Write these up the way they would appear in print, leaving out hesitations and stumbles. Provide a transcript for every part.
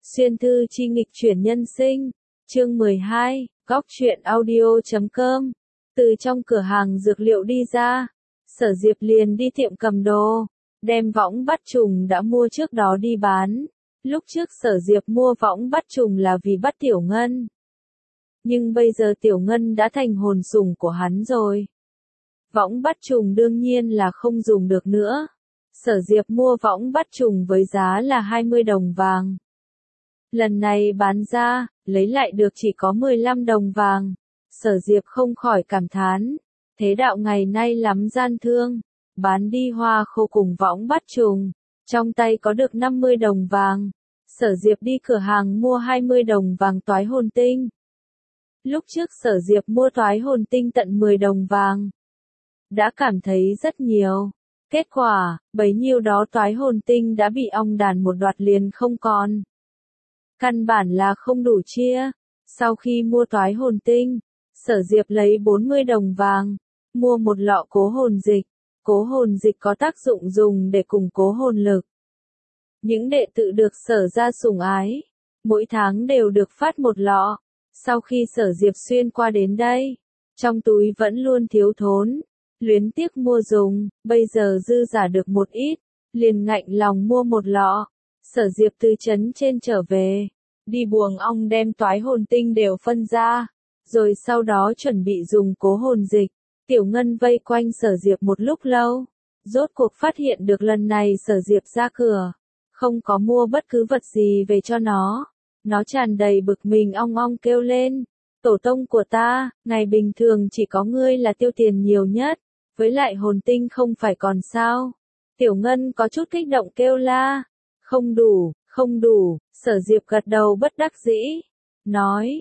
Xuyên thư chi nghịch chuyển nhân sinh, chương 12, góc truyện audio.com. Từ trong cửa hàng dược liệu đi ra, Sở Diệp liền đi tiệm cầm đồ, đem võng bắt trùng đã mua trước đó đi bán. Lúc trước Sở Diệp mua võng bắt trùng là vì bắt Tiểu Ngân. Nhưng bây giờ Tiểu Ngân đã thành hồn sủng của hắn rồi. Võng bắt trùng đương nhiên là không dùng được nữa. Sở Diệp mua võng bắt trùng với giá là 20 đồng vàng. Lần này bán ra, lấy lại được chỉ có 15 đồng vàng. Sở Diệp không khỏi cảm thán. Thế đạo ngày nay lắm gian thương. Bán đi hoa khô cùng võng bắt trùng. Trong tay có được 50 đồng vàng. Sở Diệp đi cửa hàng mua 20 đồng vàng toái hồn tinh. Lúc trước Sở Diệp mua toái hồn tinh tận 10 đồng vàng. Đã cảm thấy rất nhiều. Kết quả, bấy nhiêu đó toái hồn tinh đã bị ong đàn một đoạt liền không còn. Căn bản là không đủ chia. Sau khi mua toái hồn tinh, Sở Diệp lấy 40 đồng vàng, mua một lọ cố hồn dịch. Cố hồn dịch có tác dụng dùng để củng cố hồn lực. Những đệ tử được Sở gia sủng ái, mỗi tháng đều được phát một lọ. Sau khi Sở Diệp xuyên qua đến đây, trong túi vẫn luôn thiếu thốn. Luyến tiếc mua dùng, bây giờ dư giả được một ít, liền ngạnh lòng mua một lọ. Sở Diệp từ trấn trên trở về, đi buồng ong đem toái hồn tinh đều phân ra, rồi sau đó chuẩn bị dùng cố hồn dịch. Tiểu Ngân vây quanh Sở Diệp một lúc lâu, rốt cuộc phát hiện được lần này Sở Diệp ra cửa, không có mua bất cứ vật gì về cho nó. Nó tràn đầy bực mình ong ong kêu lên, tổ tông của ta, ngày bình thường chỉ có ngươi là tiêu tiền nhiều nhất. Với lại hồn tinh không phải còn sao? Tiểu Ngân có chút kích động kêu la. Không đủ, không đủ. Sở Diệp gật đầu bất đắc dĩ. Nói,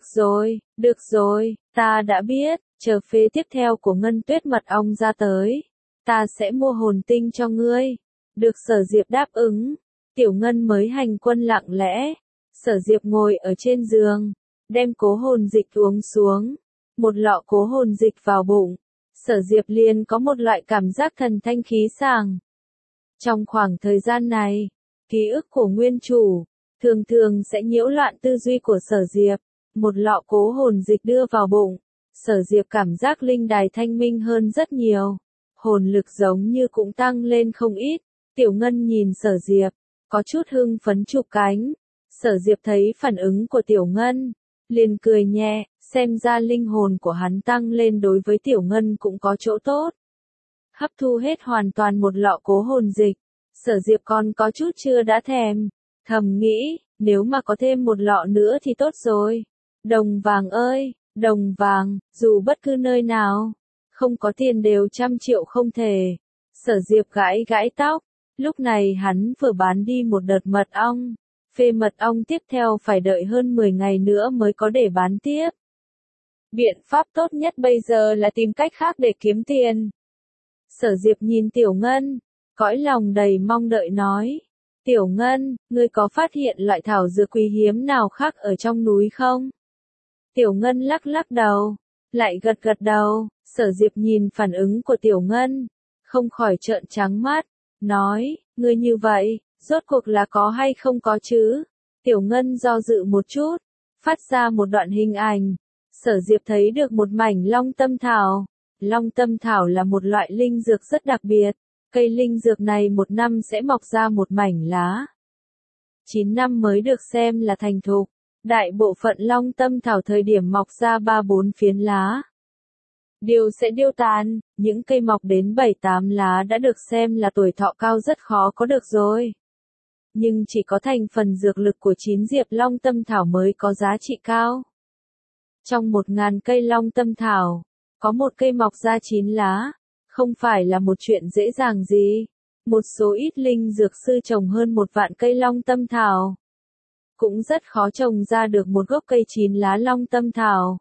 được rồi, ta đã biết. Chờ phê tiếp theo của Ngân Tuyết Mật Ong ra tới, ta sẽ mua hồn tinh cho ngươi. Được Sở Diệp đáp ứng. Tiểu Ngân mới hành quân lặng lẽ. Sở Diệp ngồi ở trên giường, đem cố hồn dịch uống xuống. Một lọ cố hồn dịch vào bụng. Sở Diệp liền có một loại cảm giác thần thanh khí sảng. Trong khoảng thời gian này, ký ức của nguyên chủ, thường sẽ nhiễu loạn tư duy của Sở Diệp. Một lọ cố hồn dịch đưa vào bụng, Sở Diệp cảm giác linh đài thanh minh hơn rất nhiều. Hồn lực giống như cũng tăng lên không ít. Tiểu Ngân nhìn Sở Diệp, có chút hưng phấn chụp cánh. Sở Diệp thấy phản ứng của Tiểu Ngân, liền cười nhẹ. Xem ra linh hồn của hắn tăng lên đối với Tiểu Ngân cũng có chỗ tốt. Hấp thu hết hoàn toàn một lọ cố hồn dịch, Sở Diệp còn có chút chưa đã thèm. Thầm nghĩ, nếu mà có thêm một lọ nữa thì tốt rồi. Đồng vàng ơi, đồng vàng, dù bất cứ nơi nào, không có tiền đều 100 triệu không thể. Sở Diệp gãi gãi tóc, lúc này hắn vừa bán đi một đợt mật ong. Phê mật ong tiếp theo phải đợi hơn 10 ngày nữa mới có để bán tiếp. Biện pháp tốt nhất bây giờ là tìm cách khác để kiếm tiền. Sở Diệp nhìn Tiểu Ngân, cõi lòng đầy mong đợi nói. Tiểu Ngân, ngươi có phát hiện loại thảo dược quý hiếm nào khác ở trong núi không? Tiểu Ngân lắc lắc đầu, lại gật gật đầu. Sở Diệp nhìn phản ứng của Tiểu Ngân, không khỏi trợn trắng mắt, nói, ngươi như vậy, rốt cuộc là có hay không có chứ? Tiểu Ngân do dự một chút, phát ra một đoạn hình ảnh. Sở Diệp thấy được một mảnh long tâm thảo. Long tâm thảo là một loại linh dược rất đặc biệt. Cây linh dược này một năm sẽ mọc ra một mảnh lá. 9 năm mới được xem là thành thục. Đại bộ phận long tâm thảo thời điểm mọc ra 3-4 phiến lá. Điều sẽ điêu tàn, những cây mọc đến 7-8 lá đã được xem là tuổi thọ cao rất khó có được rồi. Nhưng chỉ có thành phần dược lực của 9 diệp long tâm thảo mới có giá trị cao. Trong 1000 cây long tâm thảo, có một cây mọc ra 9 lá, không phải là một chuyện dễ dàng gì. Một số ít linh dược sư trồng hơn 1 vạn cây long tâm thảo, cũng rất khó trồng ra được một gốc cây 9 lá long tâm thảo.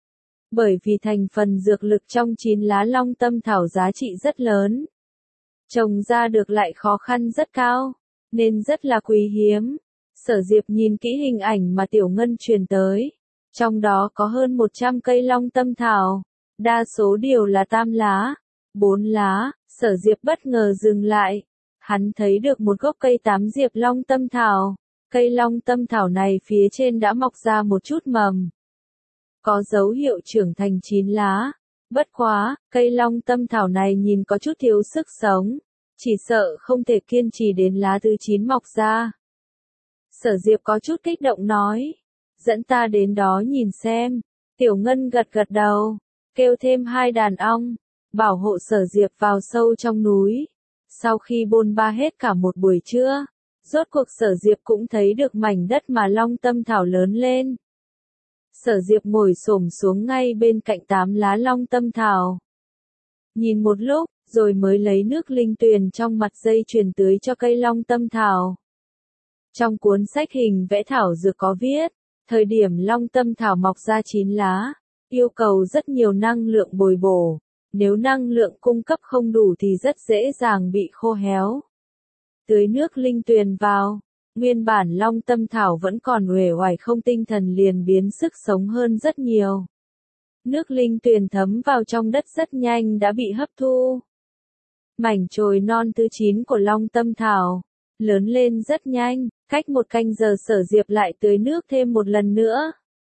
Bởi vì thành phần dược lực trong 9 lá long tâm thảo giá trị rất lớn. Trồng ra được lại khó khăn rất cao, nên rất là quý hiếm. Sở Diệp nhìn kỹ hình ảnh mà Tiểu Ngân truyền tới. Trong đó có hơn 100 cây long tâm thảo, đa số đều là tam lá, 4 lá. Sở Diệp bất ngờ dừng lại. Hắn thấy được một gốc cây 8 diệp long tâm thảo, Cây long tâm thảo này phía trên đã mọc ra một chút mầm. Có dấu hiệu trưởng thành chín lá. Bất quá, cây long tâm thảo này nhìn có chút thiếu sức sống. Chỉ sợ không thể kiên trì đến lá thứ 9 mọc ra. Sở Diệp có chút kích động nói. Dẫn ta đến đó nhìn xem. Tiểu Ngân gật gật đầu. Kêu thêm 2 đàn ong. Bảo hộ Sở Diệp vào sâu trong núi. Sau khi bôn ba hết cả một buổi trưa. Rốt cuộc Sở Diệp cũng thấy được mảnh đất mà long tâm thảo lớn lên. Sở Diệp ngồi xổm xuống ngay bên cạnh 8 lá long tâm thảo. Nhìn một lúc, rồi mới lấy nước linh tuyền trong mặt dây chuyền tưới cho cây long tâm thảo. Trong cuốn sách hình vẽ thảo dược có viết, thời điểm long tâm thảo mọc ra 9 lá, yêu cầu rất nhiều năng lượng bồi bổ. Nếu năng lượng cung cấp không đủ thì rất dễ dàng bị khô héo. Tưới nước linh tuyền vào, nguyên bản long tâm thảo vẫn còn uể oải không tinh thần liền biến sức sống hơn rất nhiều. Nước linh tuyền thấm vào trong đất rất nhanh đã bị hấp thu. Mảnh chồi non thứ 9 của long tâm thảo, lớn lên rất nhanh, cách 1 canh giờ Sở Diệp lại tưới nước thêm một lần nữa.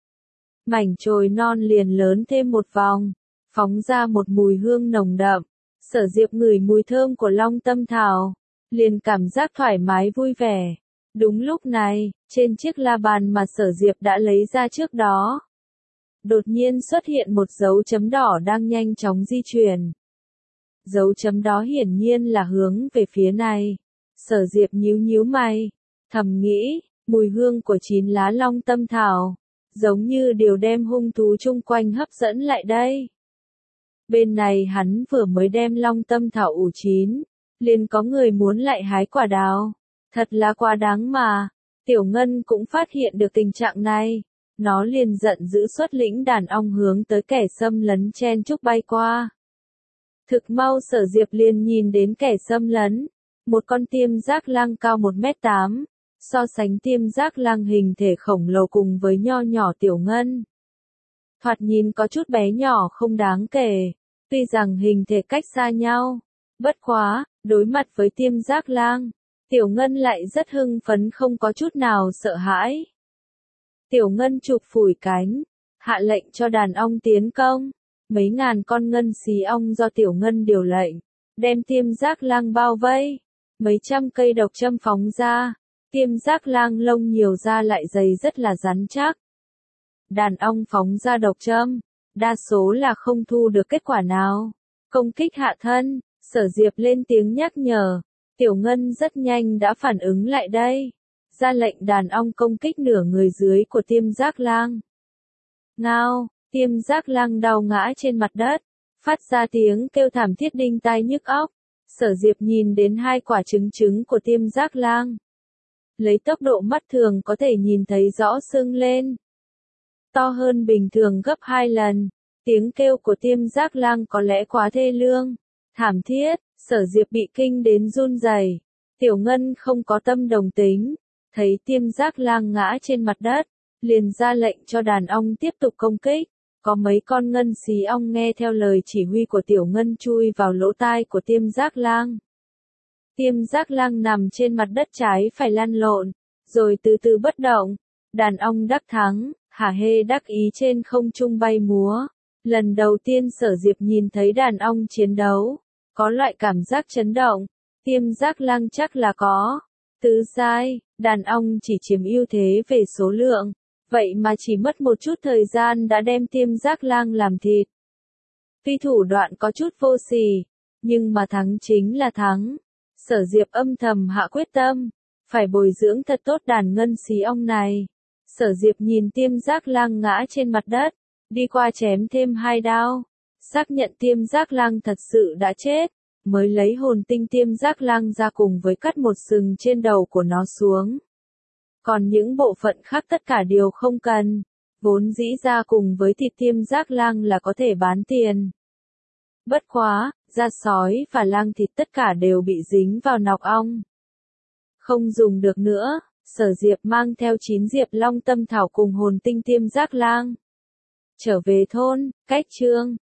Mảnh chồi non liền lớn thêm một vòng, phóng ra một mùi hương nồng đậm. Sở Diệp ngửi mùi thơm của long tâm thảo, liền cảm giác thoải mái vui vẻ. Đúng lúc này, trên chiếc la bàn mà Sở Diệp đã lấy ra trước đó, đột nhiên xuất hiện một dấu chấm đỏ đang nhanh chóng di chuyển. Dấu chấm đó hiển nhiên là hướng về phía này. Sở Diệp nhíu nhíu mày, thầm nghĩ, mùi hương của 9 lá long tâm thảo, giống như điều đem hung thú chung quanh hấp dẫn lại đây. Bên này hắn vừa mới đem long tâm thảo ủ chín, liền có người muốn lại hái quả đào. Thật là quá đáng mà. Tiểu Ngân cũng phát hiện được tình trạng này. Nó liền giận dữ xuất lĩnh đàn ong hướng tới kẻ xâm lấn chen chúc bay qua. Thực mau Sở Diệp liền nhìn đến kẻ xâm lấn. Một con tiêm giác lang cao 1m8. So sánh tiêm giác lang hình thể khổng lồ cùng với nho nhỏ Tiểu Ngân. Thoạt nhìn có chút bé nhỏ không đáng kể. Tuy rằng hình thể cách xa nhau. Bất quá, đối mặt với tiêm giác lang, Tiểu Ngân lại rất hưng phấn không có chút nào sợ hãi. Tiểu Ngân chụp phủi cánh, hạ lệnh cho đàn ong tiến công. Mấy ngàn con ngân xí ong do Tiểu Ngân điều lệnh, đem tiêm giác lang bao vây. Mấy trăm cây độc châm phóng ra, tiêm giác lang lông nhiều da lại dày rất là rắn chắc. Đàn ong phóng ra độc châm, đa số là không thu được kết quả nào. Công kích hạ thân, Sở Diệp lên tiếng nhắc nhở. Tiểu Ngân rất nhanh đã phản ứng lại đây. Ra lệnh đàn ong công kích nửa người dưới của tiêm giác lang. Ngao, tiêm giác lang đau ngã trên mặt đất, phát ra tiếng kêu thảm thiết đinh tai nhức óc. Sở Diệp nhìn đến 2 quả trứng trứng của tiêm giác lang. Lấy tốc độ mắt thường có thể nhìn thấy rõ sưng lên. To hơn bình thường gấp 2 lần. Tiếng kêu của tiêm giác lang có lẽ quá thê lương, thảm thiết. Sở Diệp bị kinh đến run rẩy. Tiểu Ngân không có tâm đồng tính, thấy tiêm giác lang ngã trên mặt đất, liền ra lệnh cho đàn ong tiếp tục công kích. Có mấy con ngân xí ong nghe theo lời chỉ huy của Tiểu Ngân chui vào lỗ tai của tiêm giác lang. Tiêm giác lang nằm trên mặt đất trái phải lăn lộn, rồi từ từ bất động. Đàn ong đắc thắng, hả hê đắc ý trên không trung bay múa. Lần đầu tiên Sở Diệp nhìn thấy đàn ong chiến đấu, có loại cảm giác chấn động. Tiêm giác lang chắc là có tứ giai, đàn ong chỉ chiếm ưu thế về số lượng, vậy mà chỉ mất một chút thời gian đã đem tiêm giác lang làm thịt. Tuy thủ đoạn có chút vô sỉ, nhưng mà thắng chính là thắng. Sở Diệp âm thầm hạ quyết tâm, phải bồi dưỡng thật tốt đàn ngân xí ong này. Sở Diệp nhìn tiêm giác lang ngã trên mặt đất, đi qua chém thêm 2 đao, xác nhận tiêm giác lang thật sự đã chết, mới lấy hồn tinh tiêm giác lang ra cùng với cắt một sừng trên đầu của nó xuống. Còn những bộ phận khác tất cả đều không cần, vốn dĩ ra cùng với thịt tiêm giác lang là có thể bán tiền. Bất quá, da sói và lang thịt tất cả đều bị dính vào nọc ong. Không dùng được nữa, Sở Diệp mang theo 9 diệp long tâm thảo cùng hồn tinh tiêm giác lang. Trở về thôn, cách chương